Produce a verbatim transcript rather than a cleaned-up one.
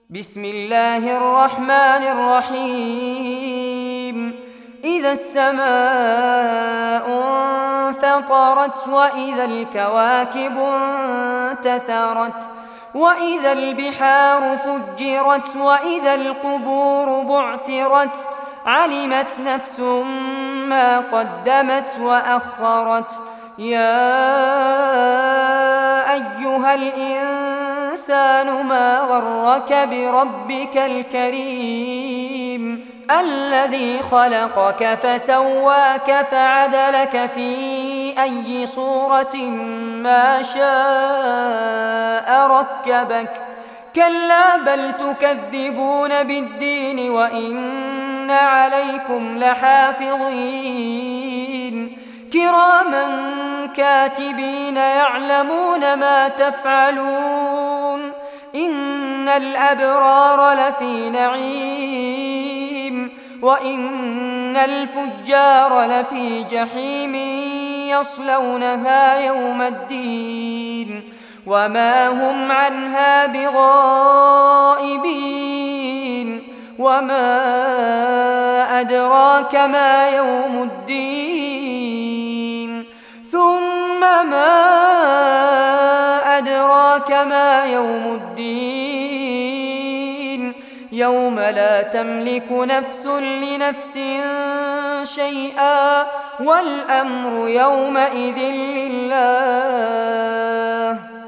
بسم الله الرحمن الرحيم. إذا السماء انفطرت وإذا الكواكب انتثرت وإذا البحار فجرت وإذا القبور بعثرت علمت نفس ما قدمت وأخرت. يا أيها الإنسان ما غرك بربك الكريم الذي خلقك فسواك فعدلك في أي صورة ما شاء ركبك. كلا بل تكذبون بالدين وإن عليكم لحافظين كراما كاتبين يعلمون ما تفعلون. إن الأبرار لفي نعيم وإن الفجار لفي جحيم يصلونها يوم الدين وما هم عنها بغائبين. وما أدراك ما يوم الدين ثم ما أدراك ما يوم الدين يوم لا تملك نفس لنفس شيئا والأمر يومئذ لله.